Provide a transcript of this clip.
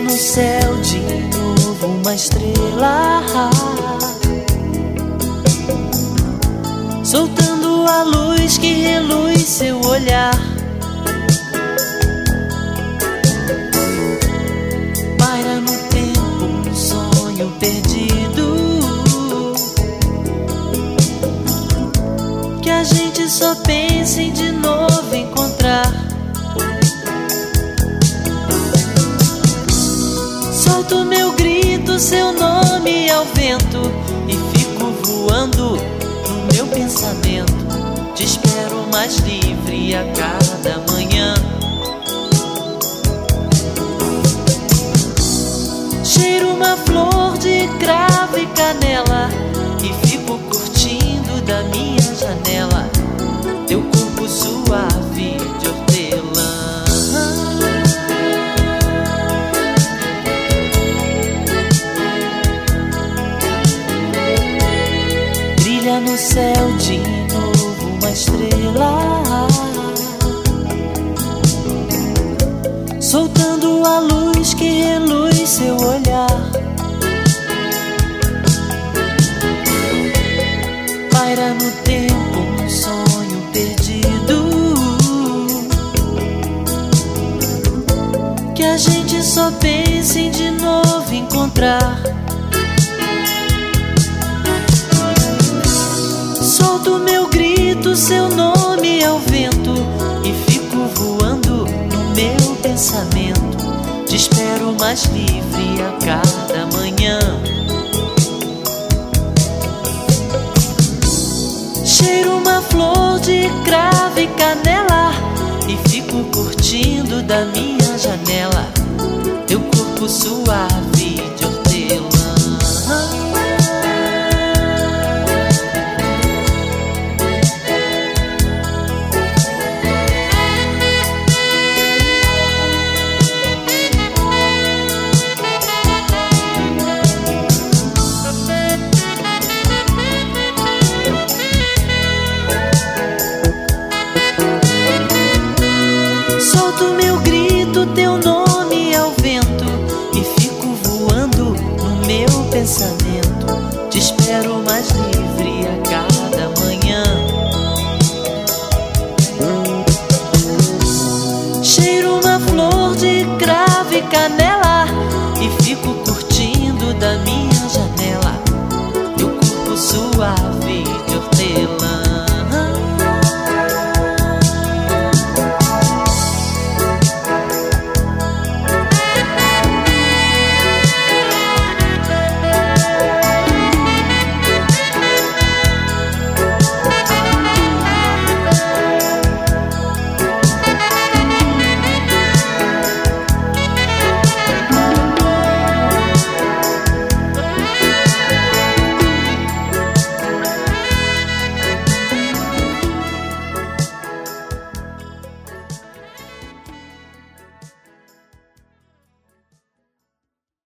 No céu de novo uma estrela, soltando a luz que reluz seu olhar. Paira no tempo um sonho perdido, que a gente só pensa em de novo encontrar. Solto meu grito, seu nome ao vento, e fico voando no meu pensamento. Te espero mais livre a cada manhã. Cheiro uma flor de cravo e canela, e fico curtindo da minha janela teu corpo suave de hortelã. No céu de novo uma estrela, soltando a luz que reluz seu olhar. Paira no tempo um sonho perdido, que a gente só pensa em de novo encontrar. Solto meu grito, seu nome ao vento, e fico voando no meu pensamento. Te espero mais livre a cada manhã. Cheiro uma flor de cravo e canela, e fico curtindo da minha janela teu corpo suave de hortelã. Solto meu grito, teu nome ao vento, e fico voando no meu pensamento. Te espero mais livre a cada manhã. Cheiro uma flor de cravo e canela,